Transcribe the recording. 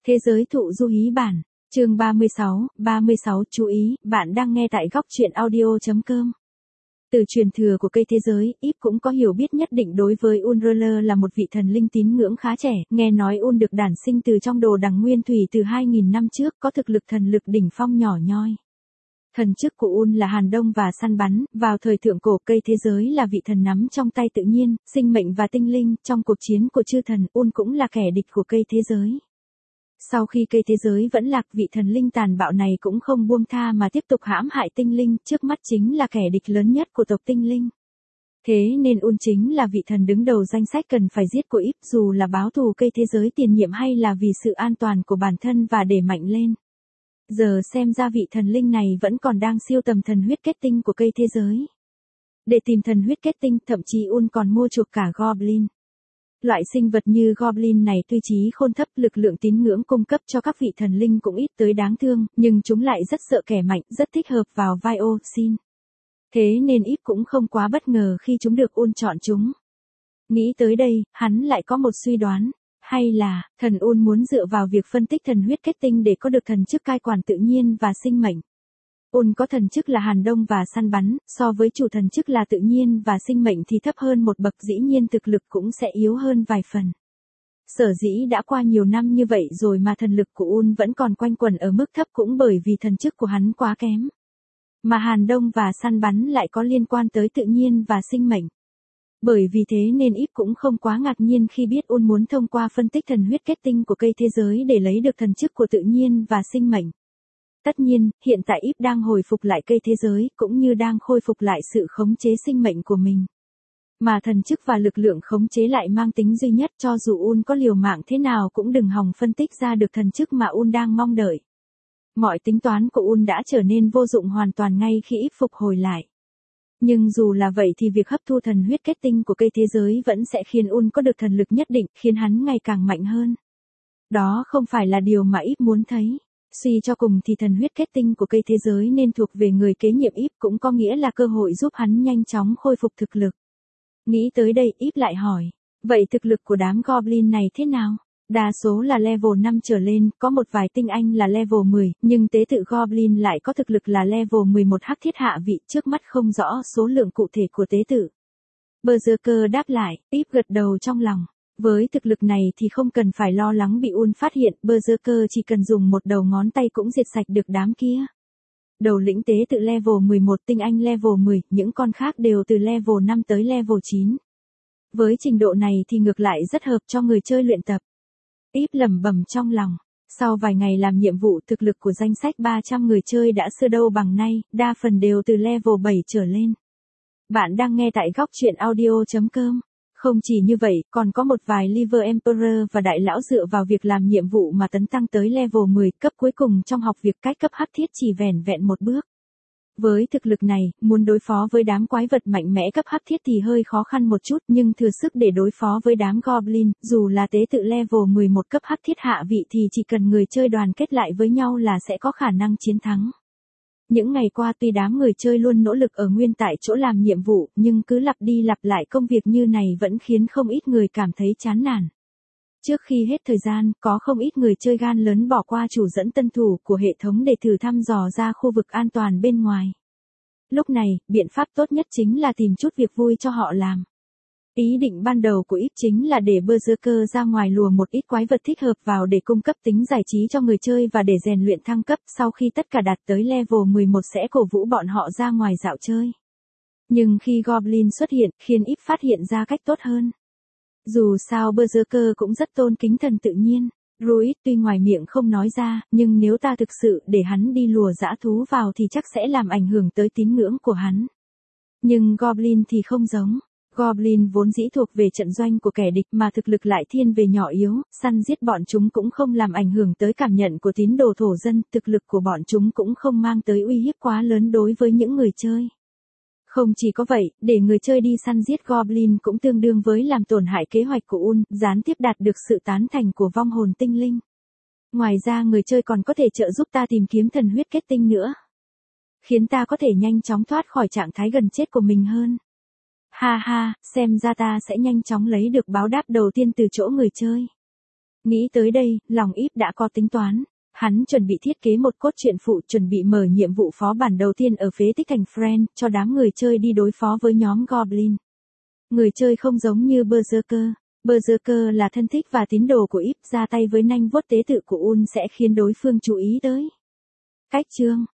Thế giới thụ du hí bản, chương 36, chú ý, bạn đang nghe tại góc truyện audio.com. Từ truyền thừa của cây thế giới, Íp cũng có hiểu biết nhất định đối với Unrler là một vị thần linh tín ngưỡng khá trẻ, nghe nói Un được đản sinh từ trong đồ đằng nguyên thủy từ 2000 năm trước, có thực lực thần lực đỉnh phong nhỏ nhoi. Thần chức của Un là hàn đông và săn bắn, vào thời thượng cổ cây thế giới là vị thần nắm trong tay tự nhiên, sinh mệnh và tinh linh, trong cuộc chiến của chư thần, Un cũng là kẻ địch của cây thế giới. Sau khi cây thế giới vẫn lạc, vị thần linh tàn bạo này cũng không buông tha mà tiếp tục hãm hại tinh linh, trước mắt chính là kẻ địch lớn nhất của tộc tinh linh. Thế nên Un chính là vị thần đứng đầu danh sách cần phải giết của Íp, dù là báo thù cây thế giới tiền nhiệm hay là vì sự an toàn của bản thân và để mạnh lên. Giờ xem ra vị thần linh này vẫn còn đang siêu tầm thần huyết kết tinh của cây thế giới. Để tìm thần huyết kết tinh, thậm chí Un còn mua chuộc cả Goblin. Loại sinh vật như Goblin này tuy trí khôn thấp, lực lượng tín ngưỡng cung cấp cho các vị thần linh cũng ít tới đáng thương, nhưng chúng lại rất sợ kẻ mạnh, rất thích hợp vào vai Sin. Thế nên Íp cũng không quá bất ngờ khi chúng được Un chọn chúng. Nghĩ tới đây, hắn lại có một suy đoán. Hay là, thần Un muốn dựa vào việc phân tích thần huyết kết tinh để có được thần chức cai quản tự nhiên và sinh mệnh. Un có thần chức là hàn đông và săn bắn, so với chủ thần chức là tự nhiên và sinh mệnh thì thấp hơn một bậc, dĩ nhiên thực lực cũng sẽ yếu hơn vài phần. Sở dĩ đã qua nhiều năm như vậy rồi mà thần lực của Un vẫn còn quanh quẩn ở mức thấp cũng bởi vì thần chức của hắn quá kém. Mà hàn đông và săn bắn lại có liên quan tới tự nhiên và sinh mệnh. Bởi vì thế nên Íp cũng không quá ngạc nhiên khi biết Un muốn thông qua phân tích thần huyết kết tinh của cây thế giới để lấy được thần chức của tự nhiên và sinh mệnh. Tất nhiên, hiện tại Íp đang hồi phục lại cây thế giới, cũng như đang khôi phục lại sự khống chế sinh mệnh của mình. Mà thần chức và lực lượng khống chế lại mang tính duy nhất, cho dù Un có liều mạng thế nào cũng đừng hòng phân tích ra được thần chức mà Un đang mong đợi. Mọi tính toán của Un đã trở nên vô dụng hoàn toàn ngay khi Íp phục hồi lại. Nhưng dù là vậy thì việc hấp thu thần huyết kết tinh của cây thế giới vẫn sẽ khiến Un có được thần lực nhất định, khiến hắn ngày càng mạnh hơn. Đó không phải là điều mà Íp muốn thấy. Suy cho cùng thì thần huyết kết tinh của cây thế giới nên thuộc về người kế nhiệm Íp, cũng có nghĩa là cơ hội giúp hắn nhanh chóng khôi phục thực lực. Nghĩ tới đây, Íp lại hỏi, vậy thực lực của đám Goblin này thế nào? Đa số là level 5 trở lên, có một vài tinh anh là level 10, nhưng tế tự Goblin lại có thực lực là level 11 hắc thiết hạ vị, trước mắt không rõ số lượng cụ thể của tế tự. Berserker đáp lại, Íp gật đầu trong lòng. Với thực lực này thì không cần phải lo lắng bị Un phát hiện, Berserker chỉ cần dùng một đầu ngón tay cũng diệt sạch được đám kia. Đầu lĩnh tế tự level 11, tinh anh level 10, những con khác đều từ level 5 tới level 9. Với trình độ này thì ngược lại rất hợp cho người chơi luyện tập. Íp lẩm bẩm trong lòng. Sau vài ngày làm nhiệm vụ, thực lực của danh sách 300 người chơi đã xưa đâu bằng nay, đa phần đều từ level 7 trở lên. Bạn đang nghe tại góc truyện audio.com. Không chỉ như vậy, còn có một vài Liver Emperor và đại lão dựa vào việc làm nhiệm vụ mà tấn tăng tới level 10, cấp cuối cùng trong học việc cách cấp hắc thiết chỉ vẻn vẹn một bước. Với thực lực này, muốn đối phó với đám quái vật mạnh mẽ cấp hắc thiết thì hơi khó khăn một chút, nhưng thừa sức để đối phó với đám Goblin, dù là tế tự level 11 cấp hắc thiết hạ vị thì chỉ cần người chơi đoàn kết lại với nhau là sẽ có khả năng chiến thắng. Những ngày qua tuy đám người chơi luôn nỗ lực ở nguyên tại chỗ làm nhiệm vụ, nhưng cứ lặp đi lặp lại công việc như này vẫn khiến không ít người cảm thấy chán nản. Trước khi hết thời gian, có không ít người chơi gan lớn bỏ qua chủ dẫn tân thủ của hệ thống để thử thăm dò ra khu vực an toàn bên ngoài. Lúc này, biện pháp tốt nhất chính là tìm chút việc vui cho họ làm. Ý định ban đầu của Íp chính là để Berserker ra ngoài lùa một ít quái vật thích hợp vào để cung cấp tính giải trí cho người chơi và để rèn luyện thăng cấp, sau khi tất cả đạt tới level 11 sẽ cổ vũ bọn họ ra ngoài dạo chơi. Nhưng khi Goblin xuất hiện, khiến Íp phát hiện ra cách tốt hơn. Dù sao Berserker cũng rất tôn kính thần tự nhiên. Druid tuy ngoài miệng không nói ra, nhưng nếu ta thực sự để hắn đi lùa dã thú vào thì chắc sẽ làm ảnh hưởng tới tín ngưỡng của hắn. Nhưng Goblin thì không giống. Goblin vốn dĩ thuộc về trận doanh của kẻ địch mà thực lực lại thiên về nhỏ yếu, săn giết bọn chúng cũng không làm ảnh hưởng tới cảm nhận của tín đồ thổ dân, thực lực của bọn chúng cũng không mang tới uy hiếp quá lớn đối với những người chơi. Không chỉ có vậy, để người chơi đi săn giết Goblin cũng tương đương với làm tổn hại kế hoạch của Un, gián tiếp đạt được sự tán thành của vong hồn tinh linh. Ngoài ra người chơi còn có thể trợ giúp ta tìm kiếm thần huyết kết tinh nữa, khiến ta có thể nhanh chóng thoát khỏi trạng thái gần chết của mình hơn. Ha ha, xem ra ta sẽ nhanh chóng lấy được báo đáp đầu tiên từ chỗ người chơi. Nghĩ tới đây, lòng Íp đã có tính toán. Hắn chuẩn bị thiết kế một cốt truyện phụ, chuẩn bị mở nhiệm vụ phó bản đầu tiên ở phế tích thành Friend, cho đám người chơi đi đối phó với nhóm Goblin. Người chơi không giống như Berserker. Berserker là thân thích và tín đồ của Íp, ra tay với nanh vuốt tế tự của Un sẽ khiến đối phương chú ý tới. Cách chương